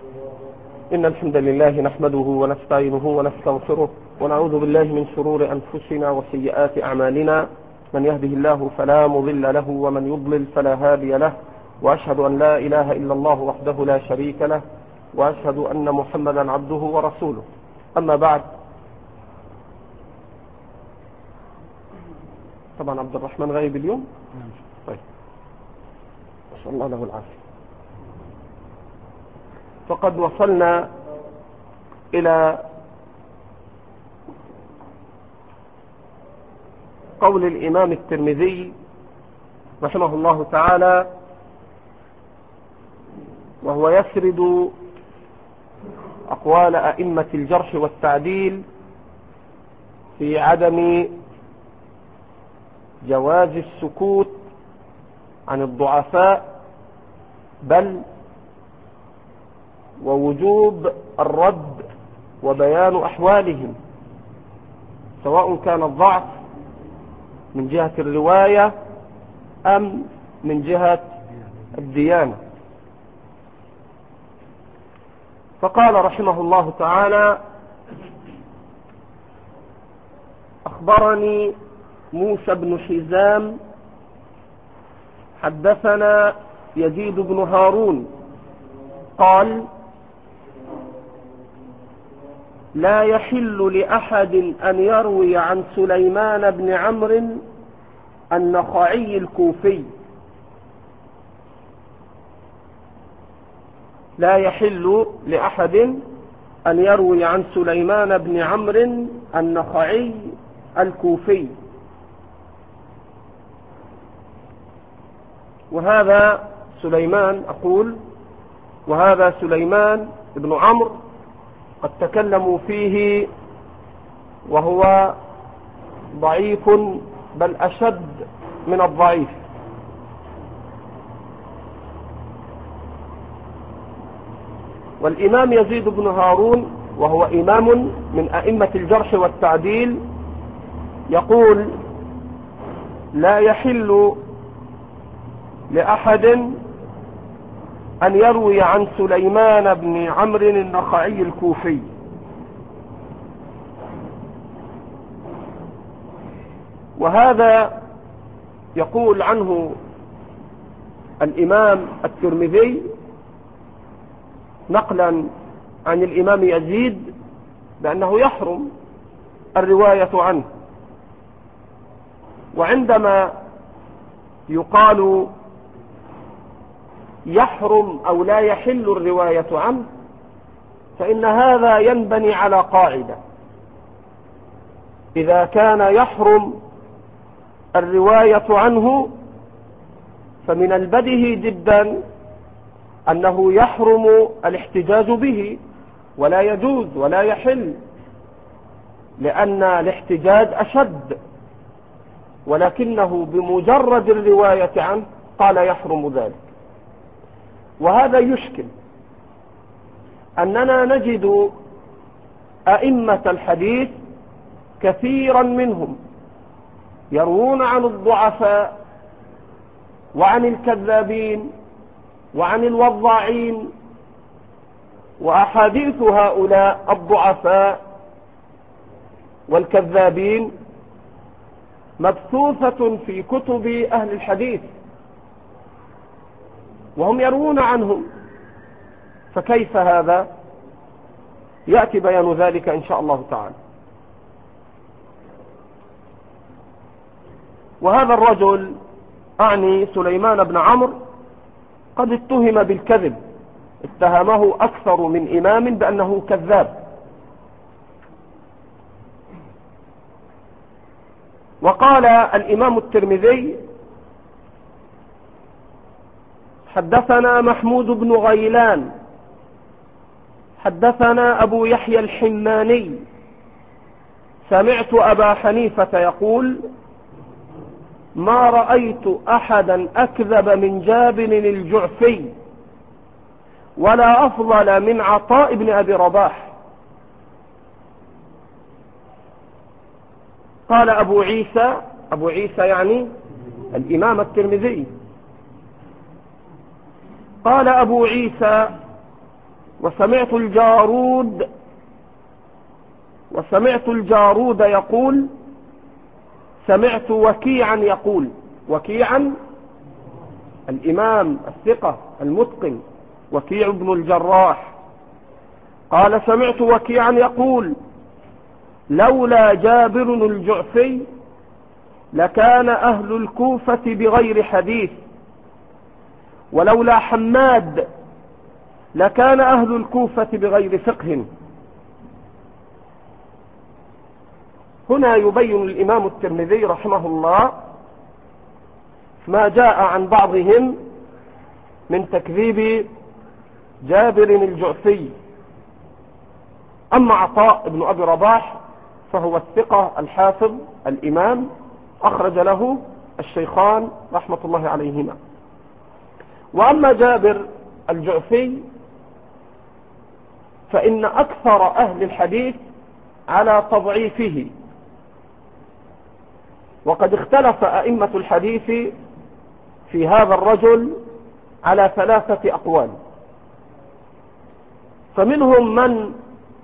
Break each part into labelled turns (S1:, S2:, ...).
S1: إن الحمد لله نحمده ونستعينه ونستغفره ونعوذ بالله من شرور أنفسنا وسيئات أعمالنا. من يهده الله فلا مضل له ومن يضلل فلا هادي له، وأشهد أن لا إله إلا الله وحده لا شريك له، وأشهد أن محمدا عبده ورسوله. أما بعد، طبعا عبد الرحمن غايب اليوم، طيب نسأل الله له العافية. فقد وصلنا إلى قول الإمام الترمذي رحمه الله تعالى، وهو يسرد أقوال أئمة الجرح والتعديل في عدم جواز السكوت عن الضعفاء، بل ووجوب الرد وبيان أحوالهم، سواء كان الضعف من جهة الرواية أم من جهة الديانة. فقال رحمه الله تعالى: أخبرني موسى بن حزام حدثنا يزيد بن هارون قال: لا يحل لأحد أن يروي عن سليمان بن عمرو النخعي الكوفي. لا يحل لأحد أن يروي عن سليمان بن عمرو النخعي الكوفي. وهذا سليمان، أقول وهذا سليمان بن عمرو قد تكلموا فيه، وهو ضعيف بل أشد من الضعيف. والإمام يزيد بن هارون وهو إمام من أئمة الجرح والتعديل يقول: لا يحل لأحد أن يروي عن سليمان بن عمرو النخعي الكوفي. وهذا يقول عنه الإمام الترمذي نقلا عن الإمام يزيد بأنه يحرم الرواية عنه. وعندما يقال يحرم أو لا يحل الرواية عنه، فإن هذا ينبني على قاعدة: إذا كان يحرم الرواية عنه فمن البديهي جدا أنه يحرم الاحتجاج به، ولا يجوز ولا يحل، لأن الاحتجاج أشد، ولكنه بمجرد الرواية عنه قال يحرم ذلك. وهذا يشكل أننا نجد أئمة الحديث كثيرا منهم يروون عن الضعفاء وعن الكذابين وعن الوضاعين، وأحاديث هؤلاء الضعفاء والكذابين مبثوثة في كتب أهل الحديث وهم يروون عنهم. فكيف هذا؟ يأتي بيان ذلك إن شاء الله تعالى. وهذا الرجل، أعني سليمان بن عمرو، قد اتهم بالكذب، اتهمه أكثر من إمام بأنه كذاب. وقال الإمام الترمذي: حدثنا محمود بن غيلان حدثنا أبو يحيى الحماني سمعت أبا حنيفة يقول: ما رأيت أحدا أكذب من جابر الجعفي ولا أفضل من عطاء بن أبي رباح. قال أبو عيسى يعني الإمام الترمذي، قال أبو عيسى: وسمعت الجارود يقول سمعت وكيعا يقول. وكيعا الإمام الثقة المتقن وكيع بن الجراح قال سمعت وكيعا يقول لولا جابر الجعفي لكان أهل الكوفة بغير حديث، ولولا حماد لكان أهل الكوفة بغير فقه. هنا يبين الإمام الترمذي رحمه الله ما جاء عن بعضهم من تكذيب جابر الجعفي. أما عطاء بن أبي رباح فهو الثقة الحافظ الإمام، أخرج له الشيخان رحمة الله عليهما. وأما جابر الجعفي فإن أكثر أهل الحديث على تضعيفه، وقد اختلف أئمة الحديث في هذا الرجل على 3 أقوال. فمنهم من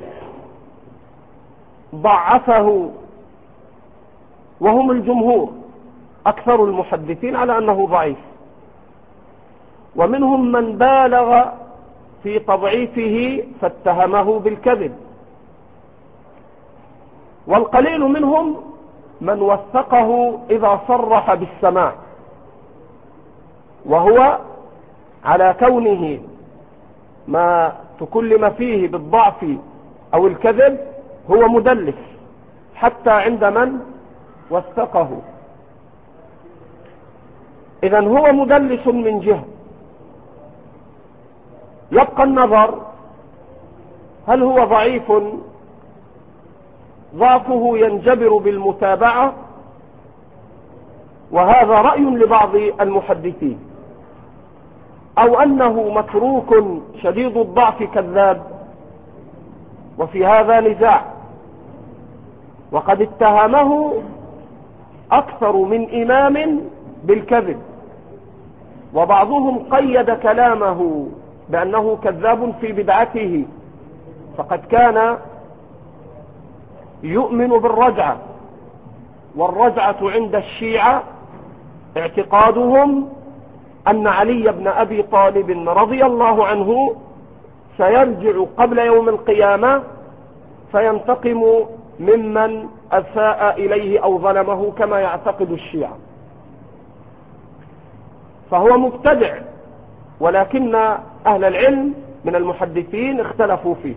S1: ضعفه وهم الجمهور أكثر المحدثين على أنه ضعيف، ومنهم من بالغ في تضعيفه فاتهمه بالكذب، والقليل منهم من وثقه إذا صرح بالسماع، وهو على كونه ما تكلم فيه بالضعف أو الكذب هو مدلس حتى عند من وثقه. إذن هو مدلس من جهة. يبقى النظر هل هو ضعيف ضعفه ينجبر بالمتابعة، وهذا رأي لبعض المحدثين، أو أنه متروك شديد الضعف كذاب، وفي هذا نزاع. وقد اتهمه أكثر من إمام بالكذب، وبعضهم قيد كلامه بأنه كذاب في بدعته، فقد كان يؤمن بالرجعة، والرجعة عند الشيعة اعتقادهم أن علي بن أبي طالب رضي الله عنه سيرجع قبل يوم القيامة فينتقم ممن أساء إليه أو ظلمه كما يعتقد الشيعة. فهو مبتدع، ولكن أهل العلم من المحدثين اختلفوا فيه.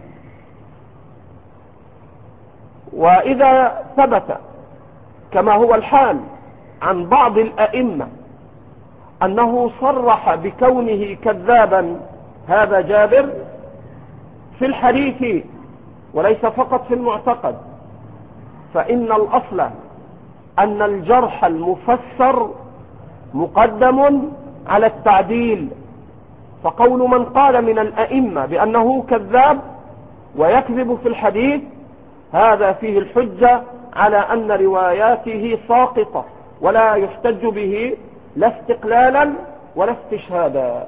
S1: وإذا ثبت كما هو الحال عن بعض الأئمة أنه صرح بكونه كذابا، هذا جابر في الحديث وليس فقط في المعتقد، فإن الأصل أن الجرح المفسر مقدم على التعديل. فقول من قال من الأئمة بأنه كذاب ويكذب في الحديث هذا فيه الحجة على أن رواياته ساقطة ولا يحتج به لا استقلالا ولا استشهادا.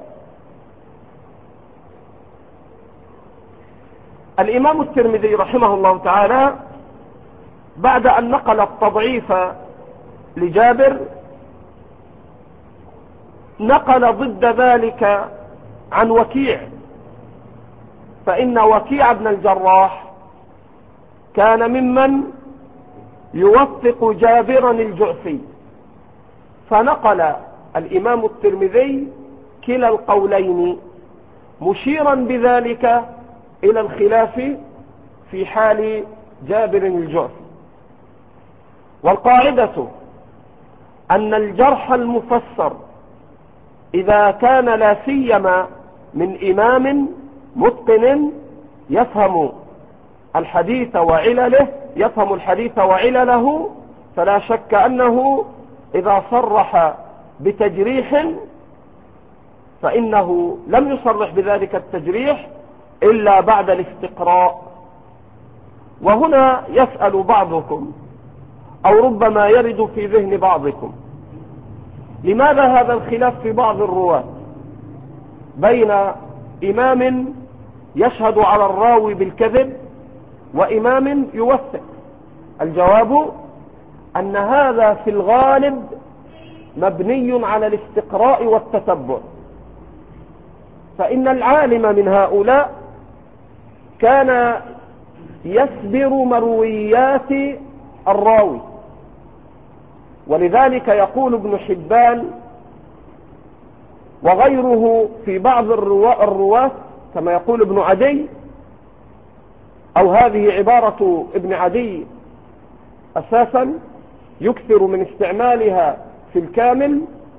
S1: الإمام الترمذي رحمه الله تعالى بعد أن نقل التضعيف لجابر نقل ضد ذلك عن وكيع، فإن وكيع بن الجراح كان ممن يوثق جابرا الجعفي، فنقل الإمام الترمذي كلا القولين مشيرا بذلك إلى الخلاف في حال جابر الجعفي. والقاعدة أن الجرح المفسر إذا كان لا سيما من إمام متقن يفهم الحديث وعلله، فلا شك أنه إذا صرح بتجريح فإنه لم يصرح بذلك التجريح إلا بعد الاستقراء. وهنا يسأل بعضكم أو ربما يرد في ذهن بعضكم لماذا هذا الخلاف في بعض الرواة بين إمام يشهد على الراوي بالكذب وإمام يوثق؟ الجواب أن هذا في الغالب مبني على الاستقراء والتتبع. فإن العالم من هؤلاء كان يسبر مرويات الراوي، ولذلك يقول ابن حبان وغيره في بعض الرواة كما يقول ابن عدي، أو هذه عبارة ابن عدي أساسا يكثر من استعمالها في الكامل،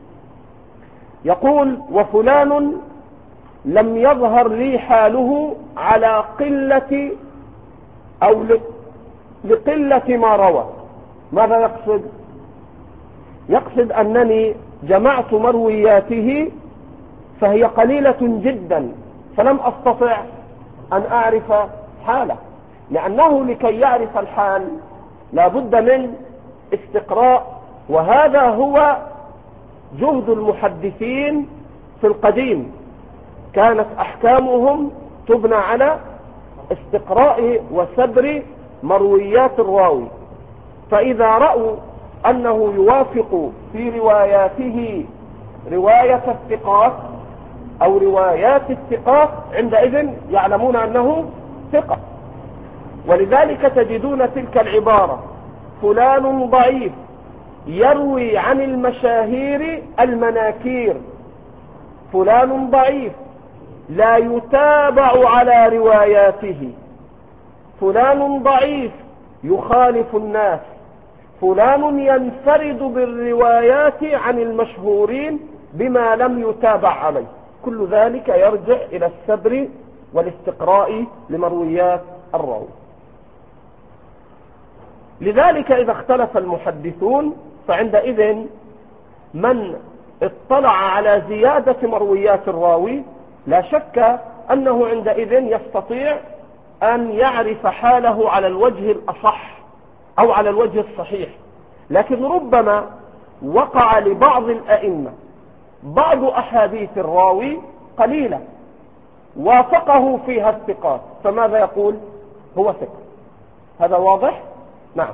S1: يقول: وفلان لم يظهر لي حاله على قلة أو لقلة ما روى. ماذا يقصد؟ يقصد أنني جمعت مروياته فهي قليلة جدا، فلم أستطع أن أعرف حاله، لأنه لكي يعرف الحال لا بد من استقراء، وهذا هو جهد المحدثين في القديم. كانت أحكامهم تبنى على استقراء وسبر مرويات الراوي، فإذا رأوا أنه يوافق في رواياته رواية الثقات أو روايات الثقات عندئذ يعلمون أنه ثقة. ولذلك تجدون تلك العبارة: فلان ضعيف يروي عن المشاهير المناكير، فلان ضعيف لا يتابع على رواياته، فلان ضعيف يخالف الناس، فلان ينفرد بالروايات عن المشهورين بما لم يتابع عليه. كل ذلك يرجع إلى السبر والاستقراء لمرويات الراوي. لذلك إذا اختلف المحدثون فعندئذ من اطلع على زيادة مرويات الراوي لا شك أنه عندئذ يستطيع أن يعرف حاله على الوجه الأصح أو على الوجه الصحيح. لكن ربما وقع لبعض الأئمة بعض أحاديث الراوي قليلة وافقه فيها الثقات، فماذا يقول؟ هو ثقة. هذا واضح؟ نعم.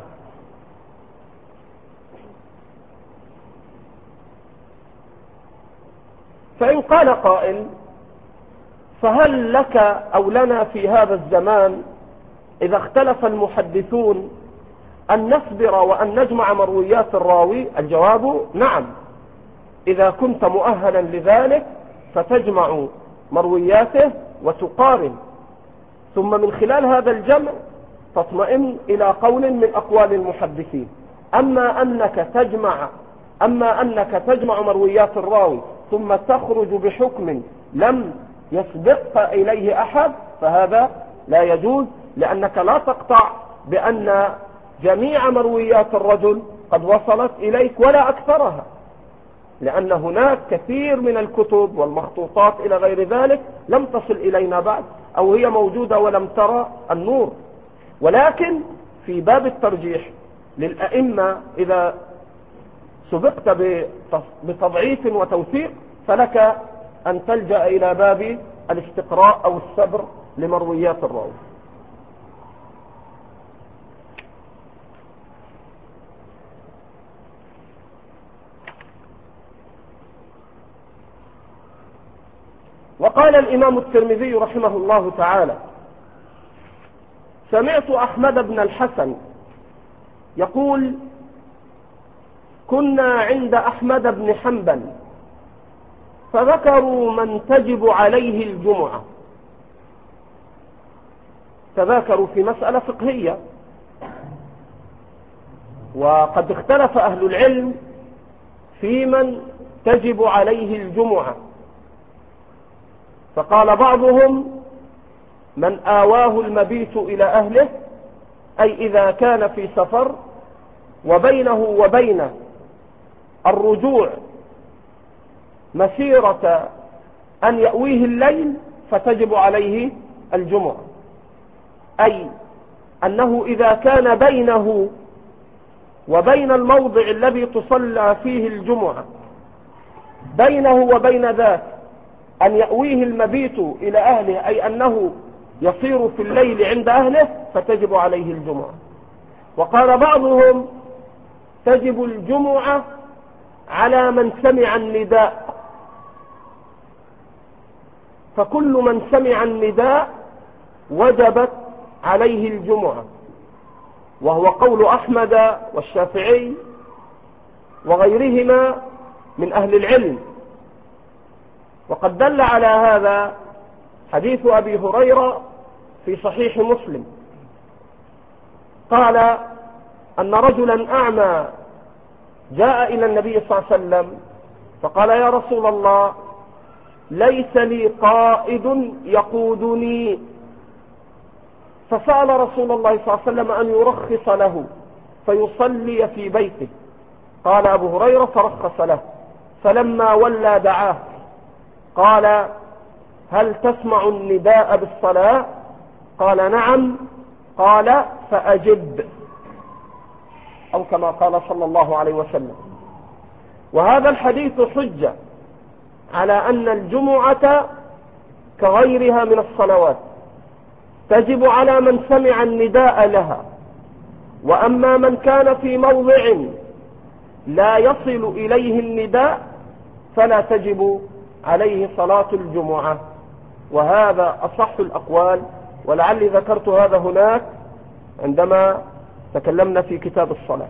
S1: فإن قال قائل: فهل لك أو لنا في هذا الزمان إذا اختلف المحدثون أن نصبر وأن نجمع مرويات الراوي؟ الجواب: نعم، إذا كنت مؤهلا لذلك فتجمع مروياته وتقارن، ثم من خلال هذا الجمع تطمئن إلى قول من أقوال المحدثين. أما أنك تجمع مرويات الراوي ثم تخرج بحكم لم يسبق إليه أحد فهذا لا يجوز، لأنك لا تقطع بأن جميع مرويات الرجل قد وصلت إليك ولا أكثرها، لأن هناك كثير من الكتب والمخطوطات إلى غير ذلك لم تصل إلينا بعد، أو هي موجودة ولم ترى النور. ولكن في باب الترجيح للأئمة إذا سبقت بتضعيف وتوثيق فلك أن تلجأ إلى باب الاستقراء أو السبر لمرويات الراوي. وقال الإمام الترمذي رحمه الله تعالى: سمعت أحمد بن الحسن يقول: كنا عند أحمد بن حنبل فذكروا من تجب عليه الجمعة. تذاكروا في مسألة فقهية، وقد اختلف أهل العلم في من تجب عليه الجمعة، فقال بعضهم: من آواه المبيت إلى أهله، أي إذا كان في سفر وبينه وبين الرجوع مسيرة أن يأويه الليل فتجب عليه الجمعة، أي أنه إذا كان بينه وبين الموضع الذي تصلى فيه الجمعة بينه وبين ذاك أن يأويه المبيت إلى أهله، أي أنه يصير في الليل عند أهله فتجب عليه الجمعة. وقال بعضهم تجب الجمعة على من سمع النداء، فكل من سمع النداء وجبت عليه الجمعة، وهو قول أحمد والشافعي وغيرهما من أهل العلم. وقد دل على هذا حديث أبي هريرة في صحيح مسلم، قال أن رجلا أعمى جاء إلى النبي صلى الله عليه وسلم فقال يا رسول الله ليس لي قائد يقودني، فسأل رسول الله صلى الله عليه وسلم أن يرخص له فيصلي في بيته. قال أبو هريرة فرخص له، فلما ولى دعاه قال هل تسمع النداء بالصلاة؟ قال نعم. قال فأجب، أو كما قال صلى الله عليه وسلم. وهذا الحديث حجة على أن الجمعة كغيرها من الصلوات تجب على من سمع النداء لها، وأما من كان في موضع لا يصل إليه النداء فلا تجب عليه صلاة الجمعة. وهذا أصح الأقوال، ولعلي ذكرت هذا هناك عندما تكلمنا في كتاب الصلاة.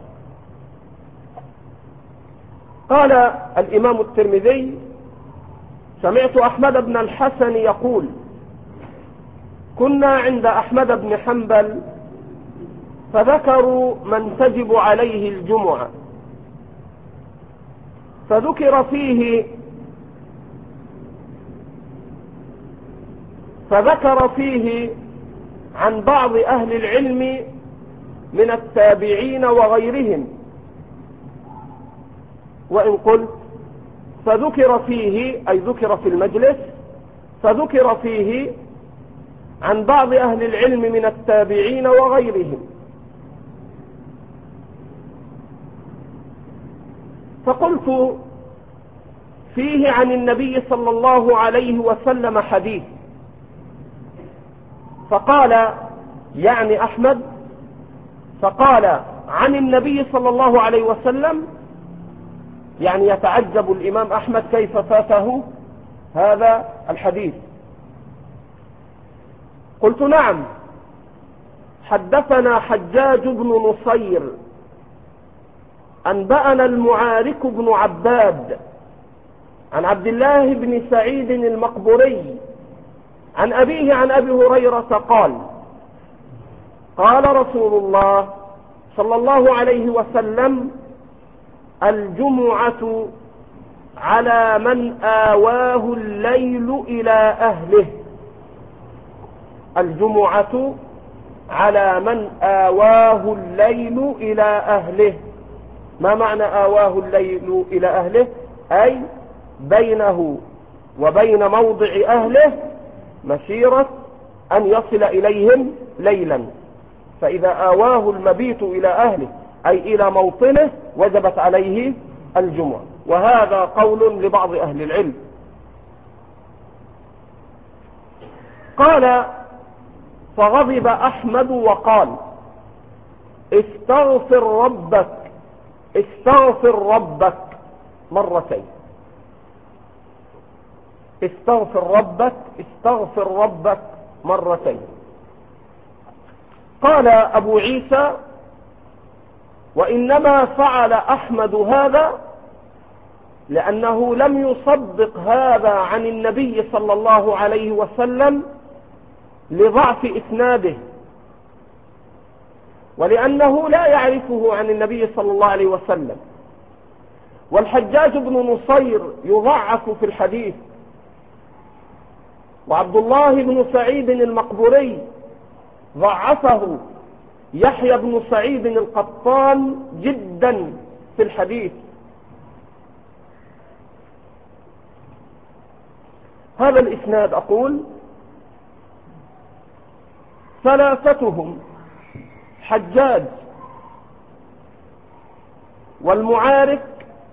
S1: قال الإمام الترمذي سمعت أحمد بن الحسن يقول كنا عند أحمد بن حنبل فذكروا من تجب عليه الجمعة، فذكر فيه عن بعض أهل العلم من التابعين وغيرهم. وإن قلت فذكر فيه أي ذكر في المجلس، فذكر فيه عن بعض أهل العلم من التابعين وغيرهم. فقلت فيه عن النبي صلى الله عليه وسلم حديث، فقال يعني أحمد، فقال عن النبي صلى الله عليه وسلم، يعني يتعجب الإمام أحمد كيف فاته هذا الحديث. قلت نعم، حدثنا حجاج بن نصير أنبأنا المعارك بن عباد عن عبد الله بن سعيد المقبري عن أبيه عن أبي هريرة قال قال رسول الله صلى الله عليه وسلم الجمعة على من آواه الليل إلى أهله. الجمعة على من آواه الليل إلى أهله. ما معنى آواه الليل إلى أهله؟ أي بينه وبين موضع أهله مسيرة أن يصل إليهم ليلا، فإذا آواه المبيت إلى أهله أي إلى موطنه وجبت عليه الجمعة. وهذا قول لبعض أهل العلم. قال فغضب أحمد وقال استغفر ربك مرتين. استغفر ربك مرتين. قال أبو عيسى وإنما فعل أحمد هذا لأنه لم يصدق هذا عن النبي صلى الله عليه وسلم لضعف إسناده، ولأنه لا يعرفه عن النبي صلى الله عليه وسلم. والحجاج بن نصير يضعف في الحديث، وعبد الله بن سعيد المقبري ضعفه يحيى بن سعيد القطان جدا في الحديث. هذا الإسناد أقول ثلاثتهم حجاج والمعارك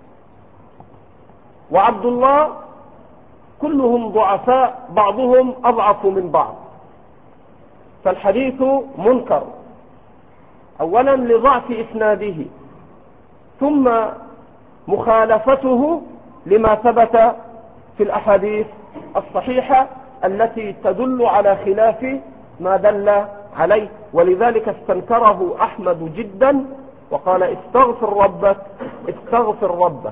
S1: وعبد الله كلهم ضعفاء، بعضهم أضعف من بعض. فالحديث منكر أولا لضعف إسناده، ثم مخالفته لما ثبت في الأحاديث الصحيحة التي تدل على خلاف ما دل عليه، ولذلك استنكره أحمد جدا وقال استغفر ربك استغفر ربك.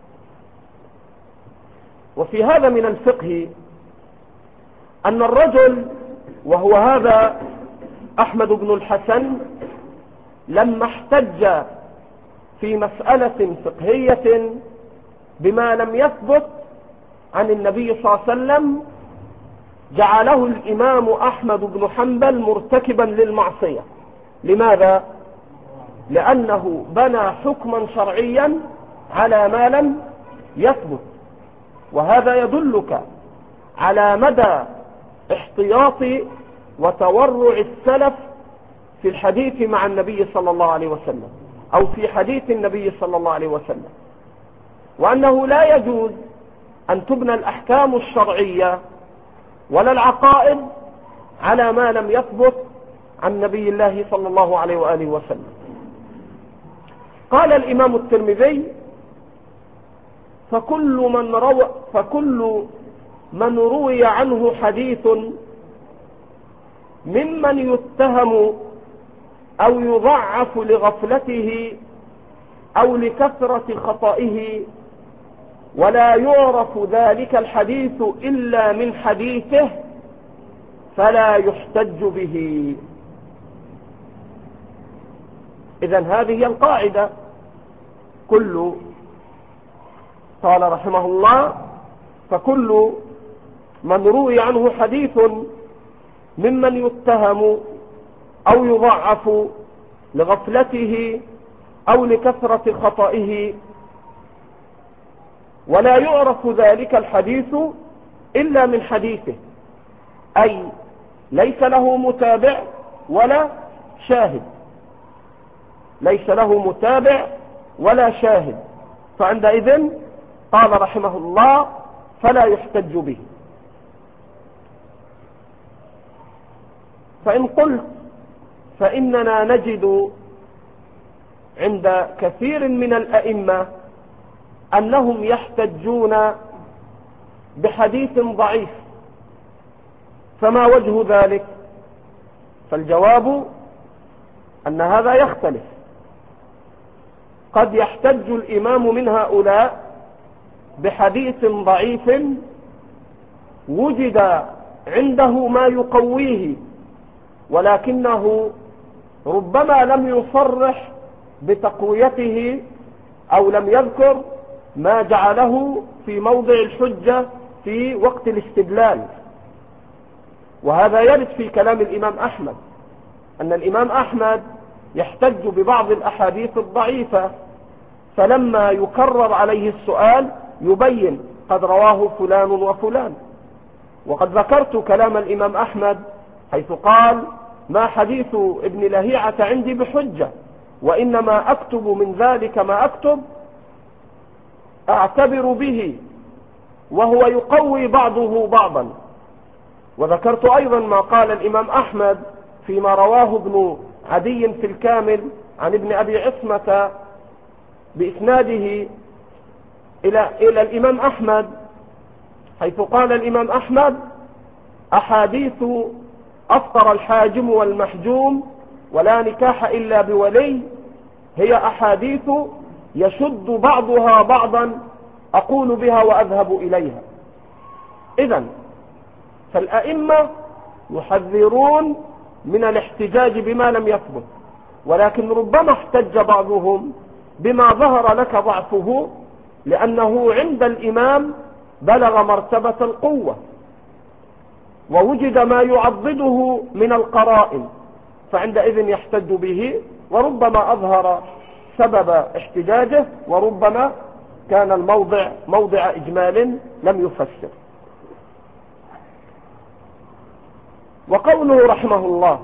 S1: وفي هذا من الفقه أن الرجل، وهو هذا أحمد بن الحسن، لما احتج في مسألة فقهية بما لم يثبت عن النبي صلى الله عليه وسلم، جعله الإمام أحمد بن حنبل مرتكبا للمعصية. لماذا؟ لأنه بنى حكما شرعيا على ما لم يثبت، وهذا يدلك على مدى احتياط وتورع السلف في الحديث مع النبي صلى الله عليه وسلم، أو في حديث النبي صلى الله عليه وسلم، وأنه لا يجوز أن تبنى الأحكام الشرعية ولا العقائد على ما لم يثبت عن نبي الله صلى الله عليه وآله وسلم. قال الإمام الترمذي: فكل من روي عنه حديث ممن يتهم أو يضعف لغفلته أو لكثرة خطئه ولا يعرف ذلك الحديث إلا من حديثه فلا يحتج به. إذن هذه هي القاعدة. قال رحمه الله: فكل من روي عنه حديث ممن يتهم أو يضعف لغفلته أو لكثرة خطئه ولا يعرف ذلك الحديث إلا من حديثه، أي ليس له متابع ولا شاهد، ليس له متابع ولا شاهد، فعندئذ قال رحمه الله: فلا يحتج به. فإن قلت فإننا نجد عند كثير من الأئمة أنهم يحتجون بحديث ضعيف، فما وجه ذلك؟ فالجواب أن هذا يختلف. قد يحتج الإمام من هؤلاء بحديث ضعيف وجد عنده ما يقويه، ولكنه ربما لم يصرح بتقويته أو لم يذكر ما جعله في موضع الحجة في وقت الاستدلال. وهذا يرد في كلام الإمام أحمد، أن الإمام أحمد يحتج ببعض الأحاديث الضعيفة، فلما يكرر عليه السؤال يبين قد رواه فلان وفلان. وقد ذكرت كلام الإمام أحمد حيث قال: ما حديث ابن لهيعة عندي بحجة، وإنما أكتب من ذلك ما أكتب أعتبر به، وهو يقوي بعضه بعضا. وذكرت أيضا ما قال الإمام أحمد فيما رواه ابن عدي في الكامل عن ابن أبي عصمة بإسناده إلى الإمام أحمد، حيث قال الإمام أحمد: أحاديث أفطر الحاجم والمحجوم ولا نكاح إلا بولي هي أحاديث يشد بعضها بعضا أقول بها وأذهب إليها. إذن فالأئمة يحذرون من الاحتجاج بما لم يثبت، ولكن ربما احتج بعضهم بما ظهر لك ضعفه، لأنه عند الإمام بلغ مرتبة القوة ووجد ما يعضده من القرائن، فعندئذ يحتج به، وربما أظهر سبب احتجاجه، وربما كان الموضع موضع إجمال لم يفسر. وقوله رحمه الله: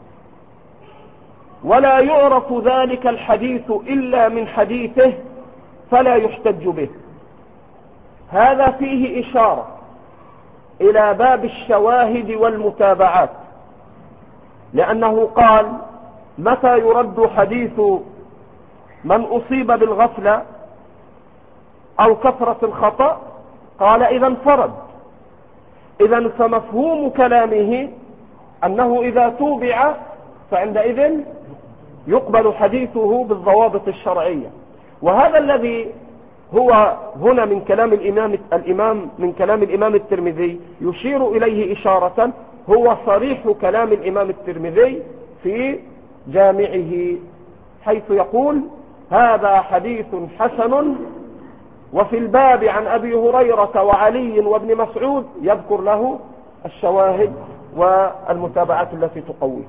S1: ولا يعرف ذلك الحديث إلا من حديثه فلا يحتج به، هذا فيه إشارة إلى باب الشواهد والمتابعات، لأنه قال متى يرد حديث من أصيب بالغفلة أو كثرة الخطأ؟ قال إذا انفرد. إذا فمفهوم كلامه أنه إذا توبع فعندئذ يقبل حديثه بالضوابط الشرعية. وهذا الذي هو هنا من كلام الإمام الترمذي يشير إليه إشارة، هو صريح كلام الإمام الترمذي في جامعه، حيث يقول هذا حديث حسن، وفي الباب عن أبي هريرة وعلي وابن مسعود يذكر له الشواهد والمتابعات التي تقويه.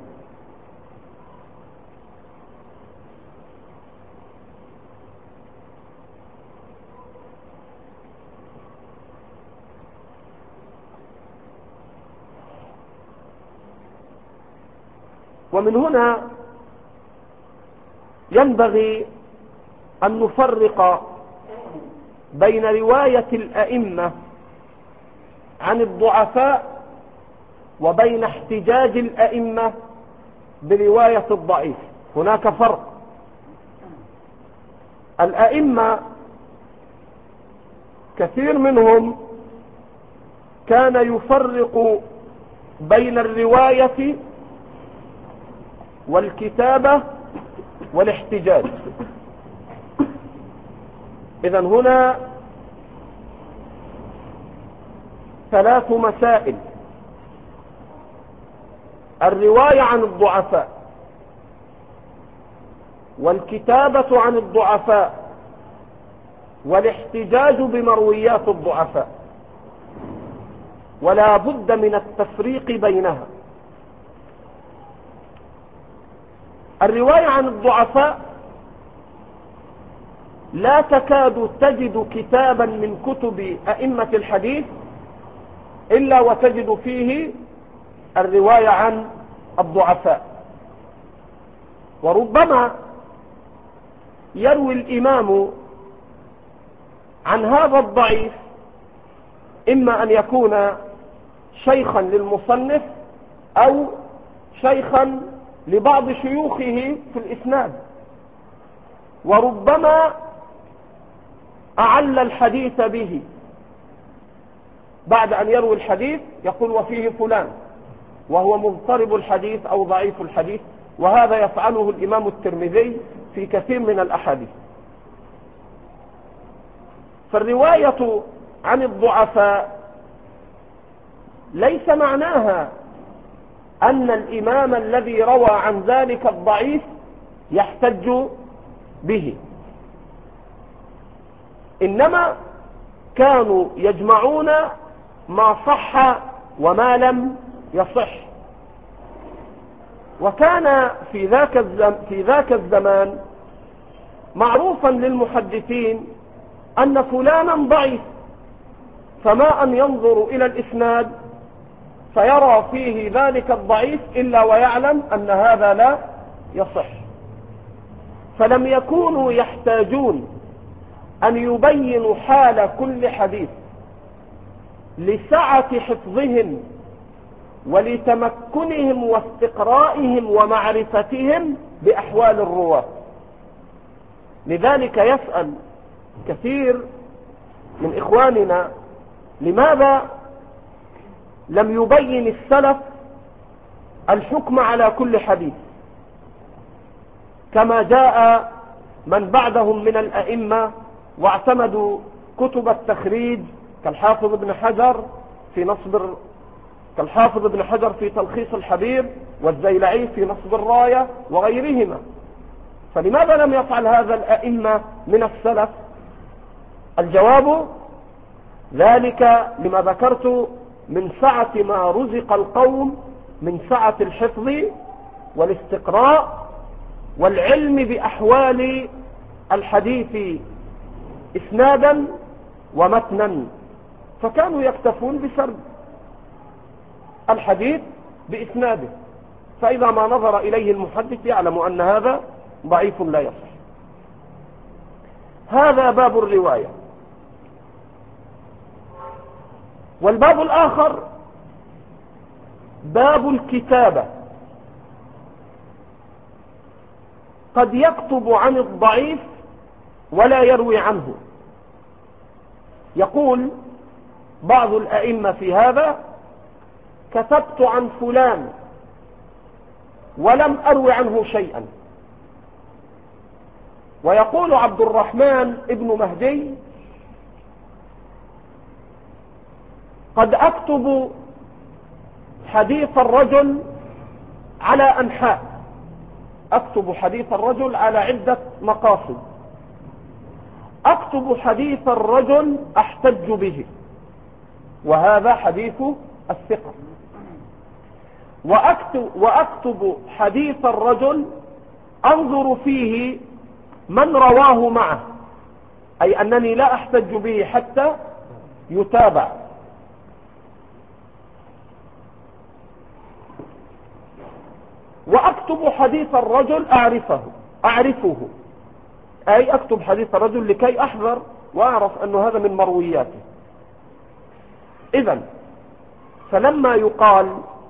S1: ومن هنا ينبغي أن نفرق بين رواية الأئمة عن الضعفاء وبين احتجاج الأئمة برواية الضعيف. هناك فرق. الأئمة كثير منهم كان يفرق بين الرواية والكتابة والاحتجاج. إذن هنا ثلاث مسائل: الرواية عن الضعفاء، والكتابة عن الضعفاء، والاحتجاج بمرويات الضعفاء، ولا بد من التفريق بينها. الرواية عن الضعفاء لا تكاد تجد كتابا من كتب أئمة الحديث إلا وتجد فيه الرواية عن الضعفاء. وربما يروي الإمام عن هذا الضعيف إما أن يكون شيخا للمصنف أو شيخا لبعض شيوخه في الإسناد، وربما أعل الحديث به بعد أن يروي الحديث يقول وفيه فلان، وهو مضطرب الحديث أو ضعيف الحديث، وهذا يفعله الإمام الترمذي في كثير من الأحاديث. فالرواية عن الضعفاء ليس معناها أن الإمام الذي روى عن ذلك الضعيف يحتج به، إنما كانوا يجمعون ما صح وما لم يصح. وكان في ذاك الزمان معروفا للمحدثين أن فلانا ضعيف، فما أن ينظر إلى الإسناد فيرى فيه ذلك الضعيف إلا ويعلم أن هذا لا يصح. فلم يكونوا يحتاجون أن يبينوا حال كل حديث لسعة حفظهم ولتمكنهم واستقرائهم ومعرفتهم بأحوال الرواة. لذلك يسأل كثير من إخواننا لماذا لم يبين السلف الحكم على كل حديث كما جاء من بعدهم من الأئمة واعتمدوا كتب التخريج كالحافظ ابن حجر في تلخيص الحبير، والزيلعي في نصب الراية وغيرهما. فلماذا لم يفعل هذا الأئمة من السلف؟ الجواب ذلك لما ذكرت من سعة ما رزق القوم من سعة الحفظ والاستقراء والعلم بأحوال الحديث إسنادا ومتنا، فكانوا يكتفون بسرد الحديث بإسناده، فإذا ما نظر إليه المحدث يعلم أن هذا ضعيف لا يصح. هذا باب الرواية. والباب الآخر باب الكتابة. قد يكتب عن الضعيف ولا يروي عنه. يقول بعض الأئمة في هذا: كتبت عن فلان ولم أروي عنه شيئا. ويقول عبد الرحمن ابن مهدي: قد أكتب حديث الرجل على أنحاء، أكتب حديث الرجل على عدة مقاصد. أكتب حديث الرجل أحتج به، وهذا حديث الثقة. وأكتب حديث الرجل أنظر فيه من رواه معه، أي أنني لا أحتج به حتى يتابع. وأكتب حديث الرجل أعرفه، أي أكتب حديث الرجل لكي أحذر وأعرف أن هذا من مروياته. إذن فلما يقال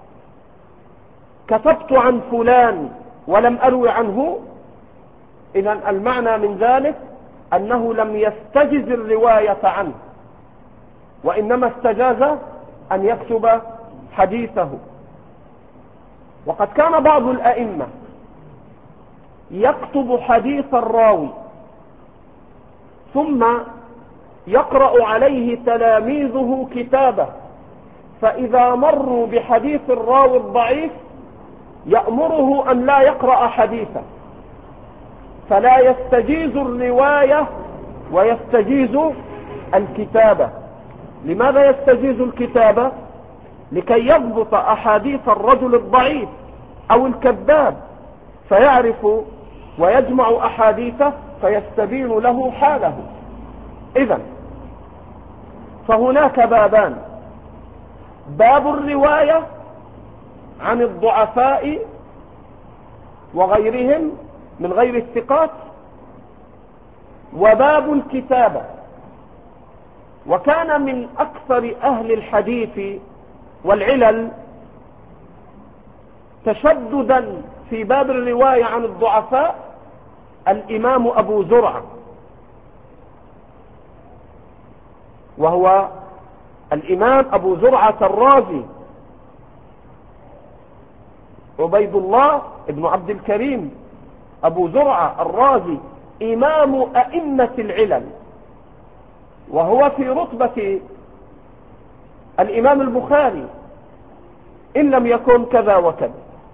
S1: كتبت عن فلان ولم أروي عنه، إذن المعنى من ذلك أنه لم يستجز الرواية عنه، وإنما استجاز أن يكتب حديثه. وقد كان بعض الأئمة يكتب حديث الراوي ثم يقرأ عليه تلاميذه كتابه، فإذا مروا بحديث الراوي الضعيف يأمره أن لا يقرأ حديثه، فلا يستجيز الرواية ويستجيز الكتابة. لماذا يستجيز الكتابة؟ لكي يضبط أحاديث الرجل الضعيف أو الكذاب، فيعرف ويجمع أحاديثه فيستبين له حاله. إذن فهناك بابان: باب الرواية عن الضعفاء وغيرهم من غير الثقات، وباب الكتابة. وكان من أكثر أهل الحديث والعلل تشددا في باب الرواية عن الضعفاء الإمام أبو زرعة، وهو الإمام أبو زرعة الرازي عبيد الله ابن عبد الكريم أبو زرعة الرازي، إمام أئمة العلل، وهو في رتبة الإمام البخاري إن لم يكن كذا وكذا،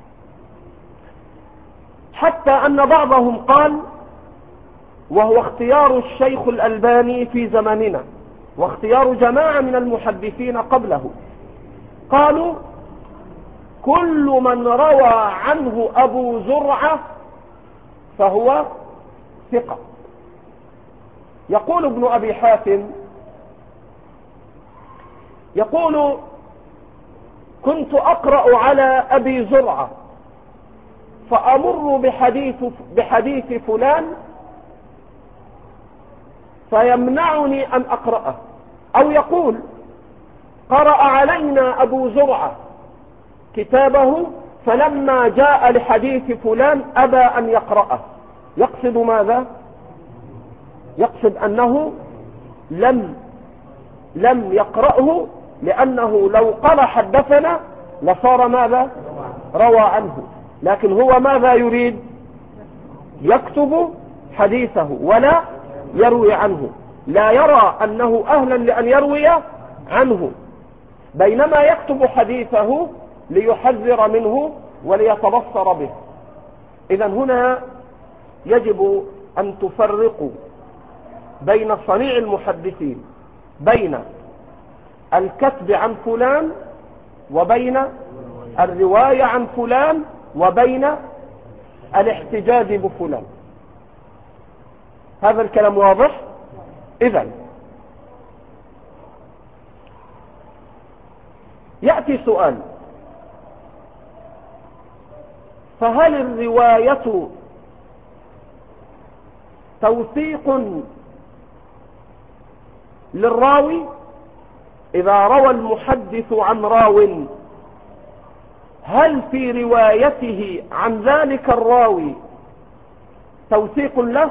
S1: حتى أن بعضهم قال، وهو اختيار الشيخ الألباني في زماننا واختيار جماعة من المحدثين قبله، قالوا: كل من روى عنه أبو زرعة فهو ثقة. يقول ابن أبي حاتم، يقول: كنت أقرأ على أبي زرعة فأمر بحديث فلان فيمنعني أن أقرأه. أو يقول: قرأ علينا أبو زرعة كتابه فلما جاء لحديث فلان أبى أن يقرأه. يقصد ماذا؟ يقصد أنه لم يقرأه، لأنه لو قال حدثنا لصار ماذا؟ روى عنه. لكن هو ماذا يريد؟ يكتب حديثه ولا يروي عنه، لا يرى أنه أهلا لأن يروي عنه، بينما يكتب حديثه ليحذر منه وليتبصر به. إذن هنا يجب أن تفرقوا بين صنيع المحدثين، بين الكتب عن فلان وبين الرواية عن فلان وبين الاحتجاج بفلان. هذا الكلام واضح؟ إذن يأتي سؤال: فهل الرواية توثيق للراوي؟ إذا روى المحدث عن راو، هل في روايته عن ذلك الراوي توثيق له؟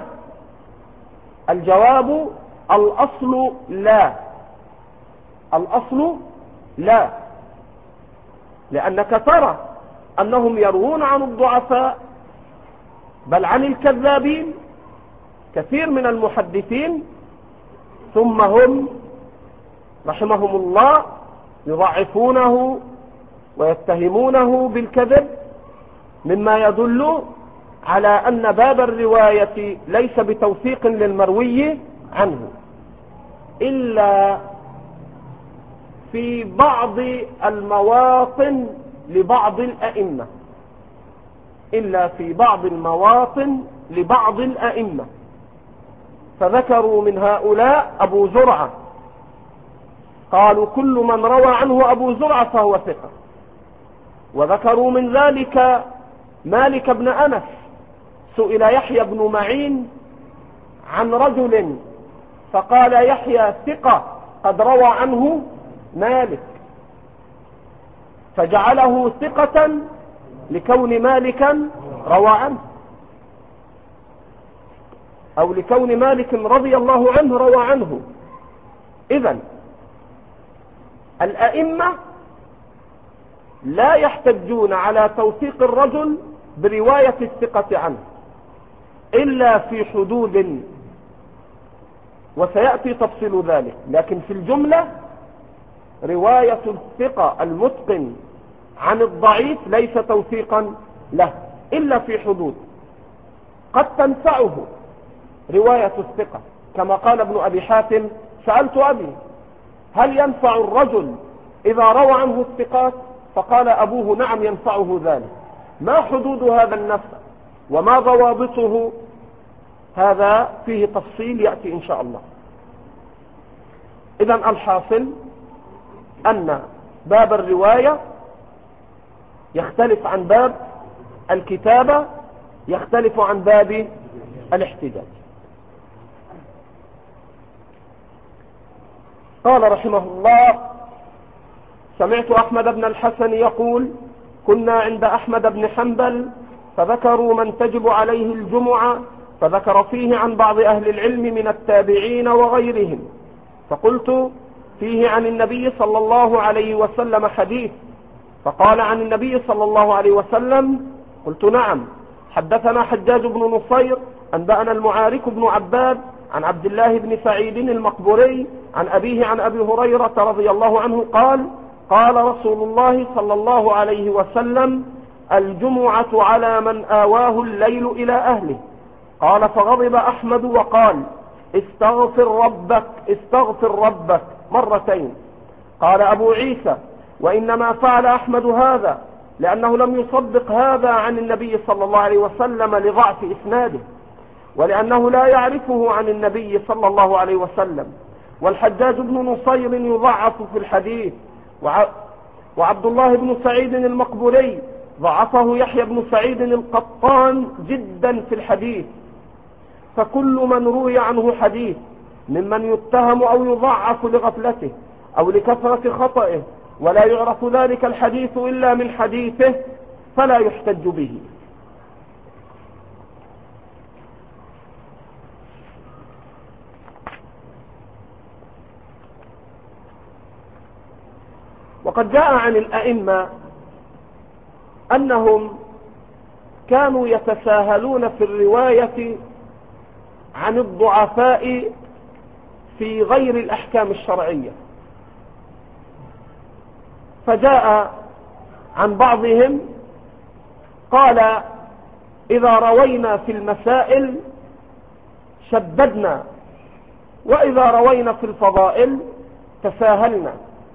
S1: الجواب الأصل لا. الأصل لا، لأنك ترى أنهم يروون عن الضعفاء بل عن الكذابين كثير من المحدثين، ثم هم رحمهم الله يضعفونه ويتهمونه بالكذب، مما يدل على أن باب الرواية ليس بتوثيق للمروي عنه إلا في بعض المواطن لبعض الأئمة، إلا في بعض المواطن لبعض الأئمة. فذكروا من هؤلاء أبو زرعة، قالوا كل من روى عنه أبو زرعة فهو ثقة. وذكروا من ذلك مالك بن أنس، سئل يحيى بن معين عن رجل فقال يحيى ثقة قد روى عنه مالك، فجعله ثقة لكون مالكا روى عنه، أو لكون مالك رضي الله عنه روى عنه. إذن الأئمة لا يحتجون على توثيق الرجل برواية الثقة عنه إلا في حدود، وسيأتي تفصيل ذلك، لكن في الجملة رواية الثقة المتقن عن الضعيف ليس توثيقا له إلا في حدود قد تنفعه رواية الثقة، كما قال ابن أبي حاتم: سألت أبي هل ينفع الرجل إذا روى عنه الثقات؟ فقال أبوه: نعم ينفعه ذلك. ما حدود هذا النفع وما ضوابطه؟ هذا فيه تفصيل يأتي إن شاء الله. إذن الحاصل أن باب الرواية يختلف عن باب الكتابة، يختلف عن باب الاحتجاج. قال رحمه الله: سمعت أحمد بن الحسن يقول: كنا عند أحمد بن حنبل فذكروا من تجب عليه الجمعة، فذكر فيه عن بعض أهل العلم من التابعين وغيرهم، فقلت: فيه عن النبي صلى الله عليه وسلم حديث؟ فقال: عن النبي صلى الله عليه وسلم؟ قلت: نعم. حدثنا حجاج بن نصير أنبأنا المعارك بن عباد عن عبد الله بن سعيد المقبوري عن أبيه عن أبي هريرة رضي الله عنه قال: قال رسول الله صلى الله عليه وسلم: الجمعة على من آواه الليل إلى أهله. قال: فغضب أحمد وقال: استغفر ربك استغفر ربك مرتين. قال أبو عيسى: وإنما فعل أحمد هذا لأنه لم يصدق هذا عن النبي صلى الله عليه وسلم لضعف إسناده، ولأنه لا يعرفه عن النبي صلى الله عليه وسلم. والحجاج بن نصير يضعف في الحديث، وعبد الله بن سعيد المقبوري ضعفه يحيى بن سعيد القطان جدا في الحديث. فكل من روي عنه حديث ممن يتهم أو يضعف لغفلته أو لكثرة خطئه ولا يعرف ذلك الحديث إلا من حديثه فلا يحتج به. وقد جاء عن الأئمة أنهم كانوا يتساهلون في الرواية عن الضعفاء في غير الأحكام الشرعية. فجاء عن بعضهم قال: إذا روينا في المسائل شددنا، وإذا روينا في الفضائل تساهلنا.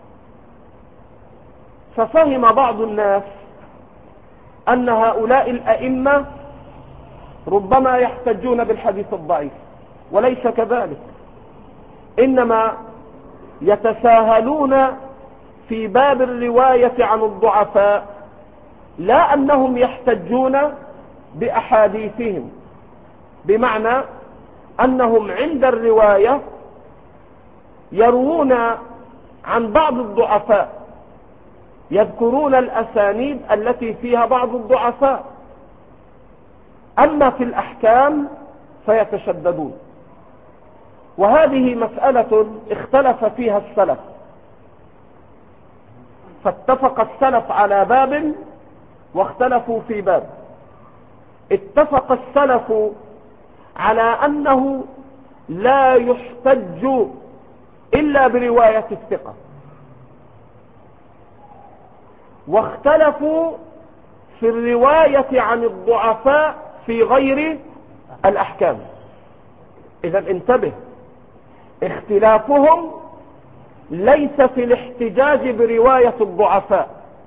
S1: ففهم بعض الناس أن هؤلاء الأئمة ربما يحتجون بالحديث الضعيف، وليس كذلك، إنما يتساهلون في باب الرواية عن الضعفاء، لا أنهم يحتجون بأحاديثهم، بمعنى أنهم عند الرواية يروون عن بعض الضعفاء، يذكرون الأسانيد التي فيها بعض الضعفاء، أما في الأحكام فيتشددون. وهذه مسألة اختلف فيها السلف، فاتفق السلف على باب واختلفوا في باب. اتفق السلف على أنه لا يحتج إلا برواية الثقة، واختلفوا في الرواية عن الضعفاء في غير الأحكام. إذا انتبه، اختلافهم ليس في الاحتجاج برواية الضعفاء،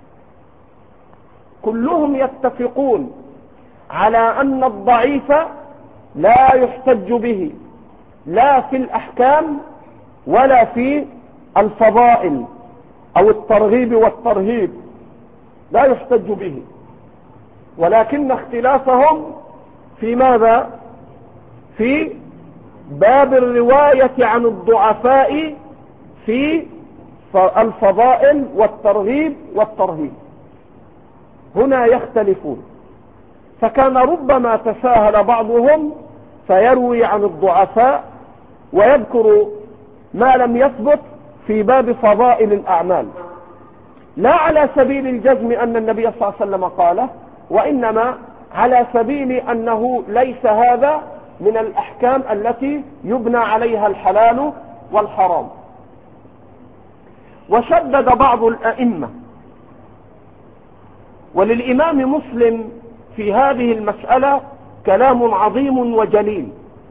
S1: كلهم يتفقون على أن الضعيف لا يحتج به لا في الأحكام ولا في الفضائل أو الترغيب والترهيب، لا يحتج به، ولكن اختلافهم في ماذا؟ في باب الرواية عن الضعفاء في الفضائل والترغيب والترهيب، هنا يختلفون. فكان ربما تساهل بعضهم فيروي عن الضعفاء ويذكر ما لم يثبت في باب فضائل الأعمال، لا على سبيل الجزم أن النبي صلى الله عليه وسلم قاله، وإنما على سبيل أنه ليس هذا من الأحكام التي يبنى عليها الحلال والحرام. وشدد بعض الأئمة، وللإمام مسلم في هذه المسألة كلام عظيم وجليل،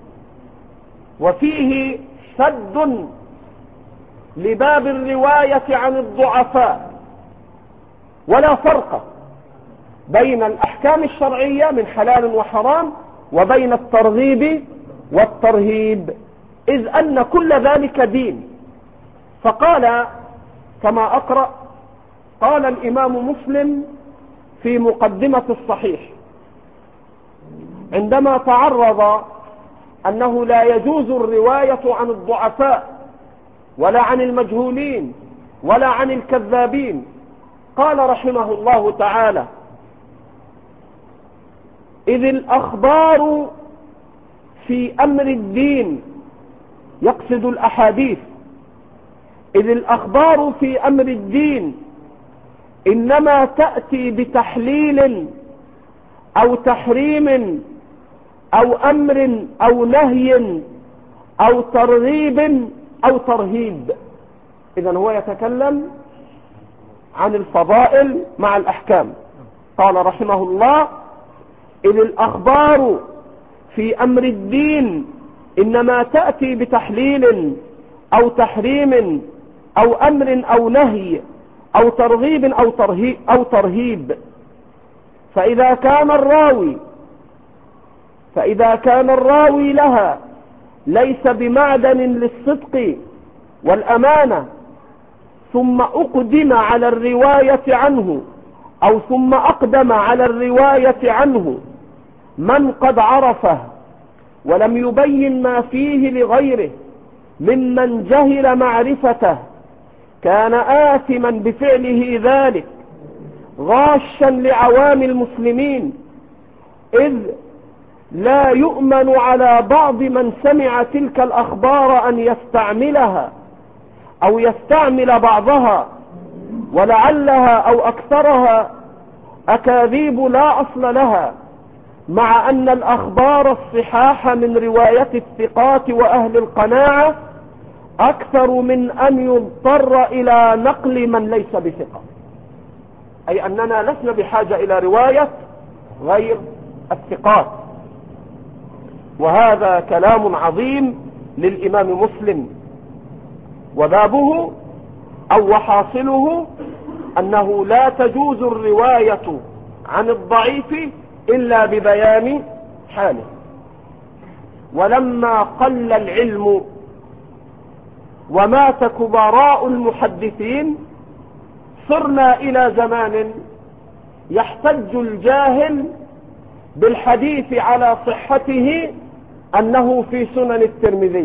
S1: وفيه سد لباب الرواية عن الضعفاء، ولا فرق بين الأحكام الشرعية من حلال وحرام وبين الترغيب والترهيب، إذ أن كل ذلك دين. فقال كما أقرأ، قال الإمام مسلم في مقدمة الصحيح عندما تعرض أنه لا يجوز الرواية عن الضعفاء ولا عن المجهولين ولا عن الكذابين، قال رحمه الله تعالى: إذ الأخبار في أمر الدين، يقصد الأحاديث، إذ الأخبار في أمر الدين إنما تأتي بتحليل أو تحريم أو أمر أو نهي أو ترغيب أو ترهيب. إذن هو يتكلم عن الفضائل مع الأحكام. قال رحمه الله: إذ الأخبار في أمر الدين إنما تأتي بتحليل أو تحريم أو أمر أو نهي أو ترغيب أو ترهيب، فإذا كان الراوي لها ليس بمعدن للصدق والأمانة، ثم أقدم على الرواية عنه أو ثم أقدم على الرواية عنه من قد عرفه ولم يبين ما فيه لغيره ممن جهل معرفته، كان آثما بفعله ذلك غاشا لعوام المسلمين، إذ لا يؤمن على بعض من سمع تلك الأخبار أن يستعملها أو يستعمل بعضها، ولعلها أو أكثرها أكاذيب لا أصل لها، مع أن الأخبار الصحاح من رواية الثقات وأهل القناعة أكثر من أن يضطر إلى نقل من ليس بثقة، أي أننا لسنا بحاجة إلى رواية غير الثقات. وهذا كلام عظيم للإمام مسلم، وبابه أو وحاصله أنه لا تجوز الرواية عن الضعيف إلا ببيان حاله. ولما قل العلم ومات كبراء المحدثين صرنا إلى زمان يحتج الجاهل بالحديث على صحته أنه في سنن الترمذي،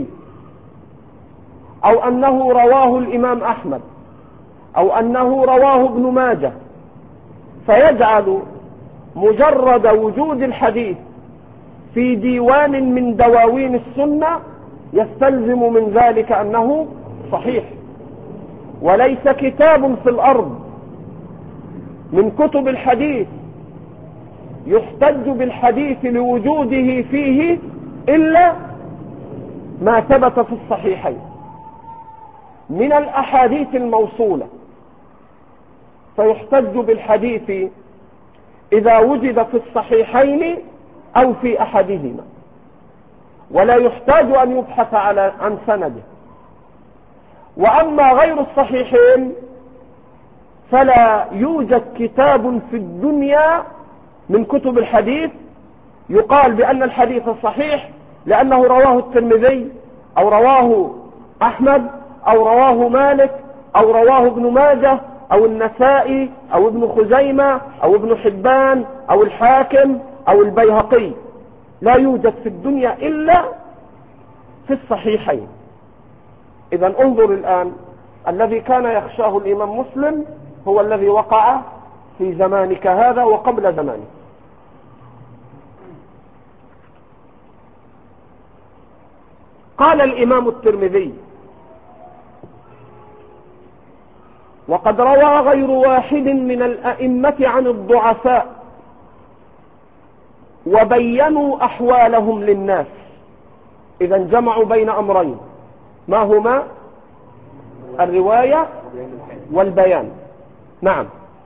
S1: أو أنه رواه الإمام أحمد، أو أنه رواه ابن ماجه، فيجعل مجرد وجود الحديث في ديوان من دواوين السنة يستلزم من ذلك أنه صحيح. وليس كتاب في الأرض من كتب الحديث يحتج بالحديث لوجوده فيه إلا ما ثبت في الصحيحين من الأحاديث الموصولة، فيحتج بالحديث إذا وجد في الصحيحين أو في أحدهما، ولا يحتاج أن يبحث عن سنده. وأما غير الصحيحين فلا يوجد كتاب في الدنيا من كتب الحديث يقال بأن الحديث صحيح لأنه رواه الترمذي أو رواه أحمد أو رواه مالك أو رواه ابن ماجه أو النسائي أو ابن خزيمة أو ابن حبان أو الحاكم أو البيهقي. لا يوجد في الدنيا إلا في الصحيحين. إذن انظر الآن، الذي كان يخشاه الإمام مسلم هو الذي وقع في زمانك هذا وقبل زمانك. قال الإمام الترمذي: وقد روى غير واحد من الأئمة عن الضعفاء وبينوا أحوالهم للناس. إذا جمعوا بين أمرين، ما هما؟ الرواية والبيان. نعم.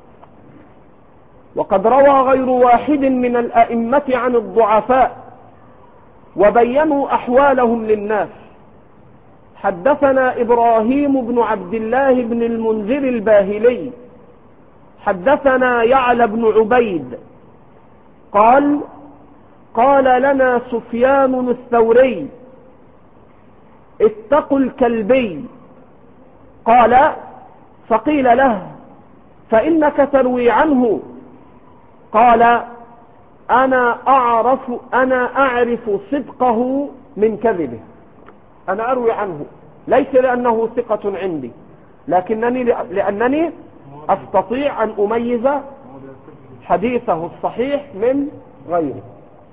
S1: وقد روى غير واحد من الأئمة عن الضعفاء وبينوا أحوالهم للناس. حدثنا إبراهيم بن عبد الله بن المنذر الباهلي حدثنا يعلى بن عبيد قال لنا سفيان الثوري: اتقوا الكلبي. قال: فقيل له: فإنك تروي عنه. قال: أنا أعرف صدقه من كذبه. أنا أروي عنه ليس لأنه ثقة عندي، لأنني أستطيع أن أميز حديثه الصحيح من غيره.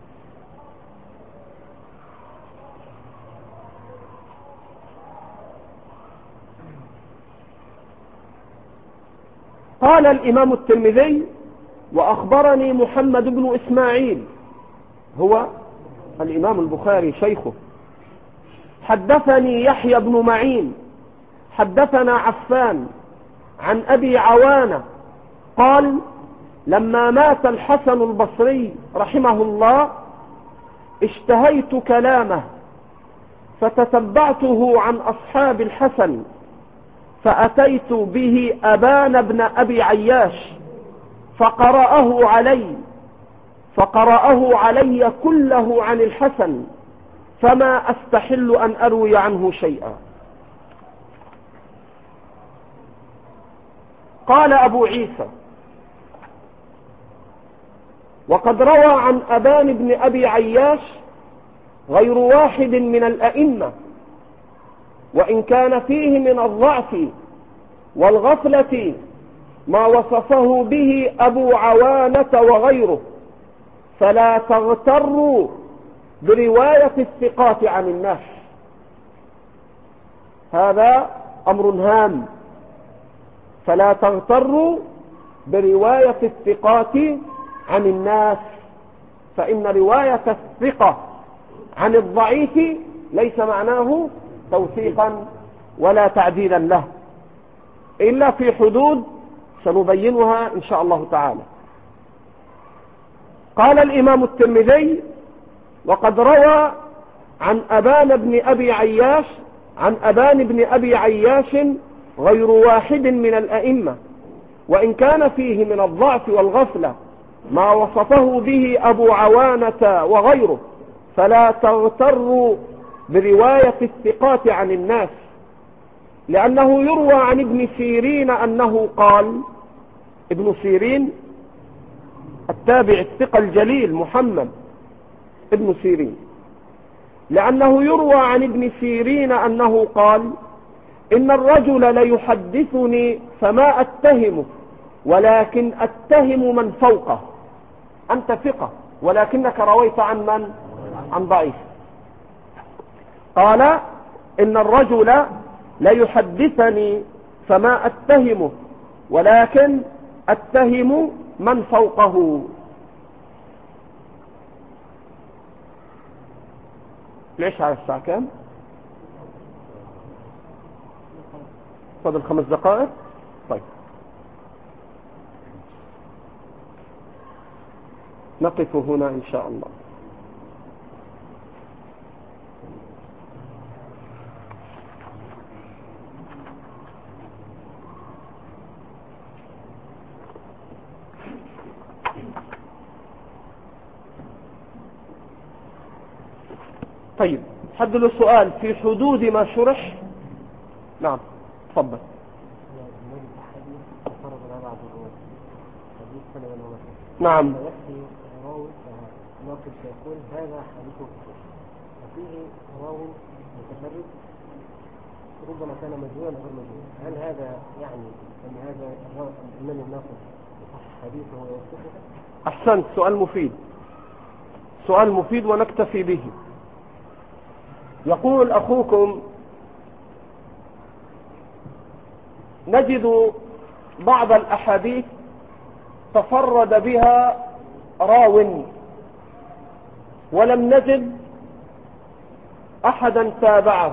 S1: قال الإمام الترمذي: وأخبرني محمد بن إسماعيل، هو الإمام البخاري شيخه، حدثني يحيى بن معين حدثنا عفان عن أبي عوانة قال: لما مات الحسن البصري رحمه الله اشتهيت كلامه فتتبعته عن أصحاب الحسن فأتيت به أبان بن أبي عياش فقرأه علي كله عن الحسن، فما أستحل أن أروي عنه شيئا. قال أبو عيسى: وقد روى عن أبان بن أبي عياش غير واحد من الأئمة، وإن كان فيه من الضعف والغفلة ما وصفه به أبو عوانة وغيره، فلا تغتروا برواية الثقات عن الناس. هذا أمر هام. فلا تغتروا برواية الثقات عن الناس، فإن رواية الثقة عن الضعيف ليس معناه توثيقا ولا تعديلا له، إلا في حدود سنبينها إن شاء الله تعالى. قال الإمام الترمذي: وقد روى عن أبان بن أبي عياش غير واحد من الأئمة، وإن كان فيه من الضعف والغفلة ما وصفه به أبو عوانة وغيره، فلا تغتروا برواية الثقات عن الناس، لأنه يروى عن ابن سيرين أنه قال، ابن سيرين التابع الثقة الجليل محمد ابن سيرين، لأنه يروى عن ابن سيرين أنه قال: إن الرجل ليحدثني فما أتهمه ولكن أتهم من فوقه. أنت ثقة ولكنك رويت عن من؟ عن ضعيف. قال إن الرجل ليحدثني فما أتهمه ولكن أتهم من فوقه. ليش على الساعة كام؟ فضل 5 دقائق. طيب نقف هنا إن شاء الله. طيب حد له سؤال في حدود ما شرح؟ نعم تفضل. نعم.
S2: يأتي راوي ناقد يقول هذا حديث وفيه راوي متفرد ربما كان مجهولا أو غير مجهول، هل هذا يعني أن هذا الإمام الناقد يصح حديثه ويوثقه؟
S1: أحسنت، سؤال مفيد، سؤال مفيد ونكتفي به. يقول أخوكم نجد بعض الأحاديث تفرد بها راو ولم نجد أحدا تابعه،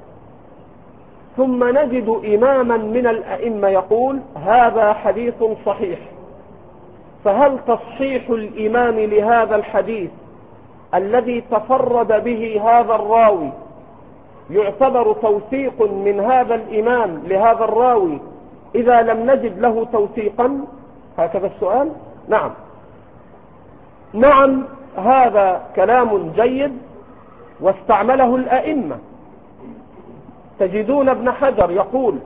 S1: ثم نجد إماما من الأئمة يقول هذا حديث صحيح، فهل تصحيح الإمام لهذا الحديث الذي تفرد به هذا الراوي يعتبر توثيق من هذا الإمام لهذا الراوي إذا لم نجد له توثيقا؟ هكذا السؤال. نعم نعم، هذا كلام جيد واستعمله الأئمة. تجدون ابن حجر يقول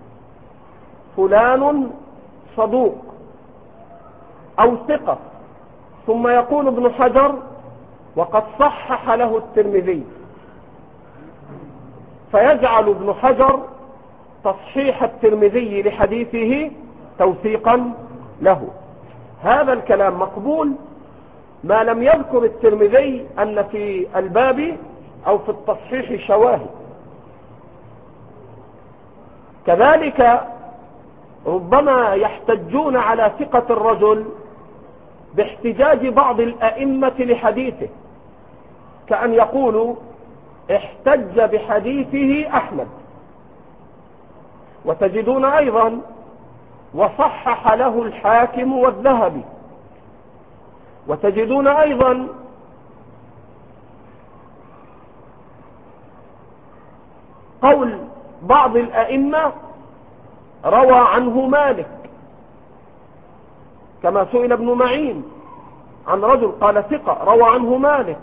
S1: فلان صدوق أو ثقة، ثم يقول ابن حجر وقد صحح له الترمذي، فيجعل ابن حجر تصحيح الترمذي لحديثه توثيقا له. هذا الكلام مقبول ما لم يذكر الترمذي أن في الباب أو في التصحيح شواهد. كذلك ربما يحتجون على ثقة الرجل باحتجاج بعض الأئمة لحديثه، كأن يقولوا احتج بحديثه أحمد، وتجدون أيضا وصحح له الحاكم والذهبي، وتجدون أيضا قول بعض الأئمة روى عنه مالك، كما سئل ابن معين عن رجل قال ثقة روى عنه مالك،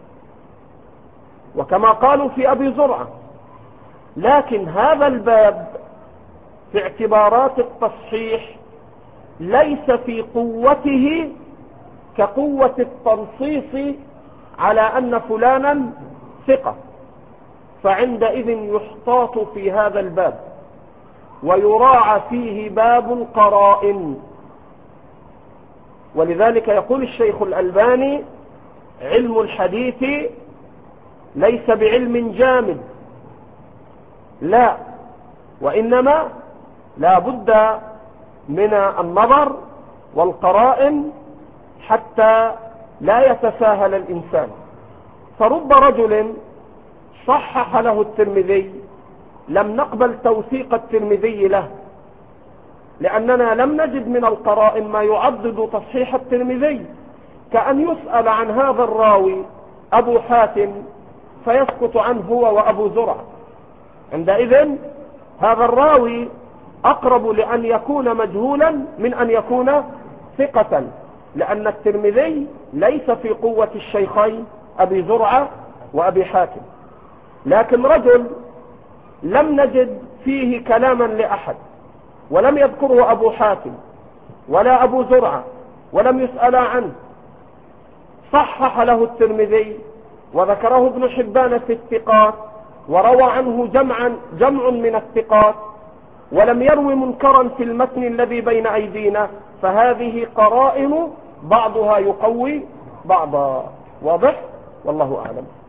S1: وكما قالوا في أبي زرعة. لكن هذا الباب في اعتبارات التصحيح ليس في قوته كقوة التنصيص على أن فلانا ثقة، فعندئذ يحتاط في هذا الباب ويراعى فيه باب القرائن. ولذلك يقول الشيخ الألباني علم الحديث ليس بعلم جامد، لا، وإنما لا بد من النظر والقرائن حتى لا يتساهل الإنسان. فرب رجل صحح له الترمذي لم نقبل توثيق الترمذي له، لأننا لم نجد من القرائن ما يعضد تصحيح الترمذي، كأن يسأل عن هذا الراوي أبو حاتم فيسكت عنه هو وأبو زرع. عندئذ هذا الراوي أقرب لأن يكون مجهولا من أن يكون ثقة، لأن الترمذي ليس في قوة الشيخين أبي زرعة وأبي حاتم. لكن رجل لم نجد فيه كلاما لأحد ولم يذكره أبو حاتم ولا أبو زرعة ولم يسأل عنه، صحح له الترمذي وذكره ابن حبان في الثقات وروى عنه جمع من الثقات ولم يروي منكرا في المتن الذي بين أيدينا، فهذه قرائن بعضها يقوي بعضا. واضح؟ والله أعلم.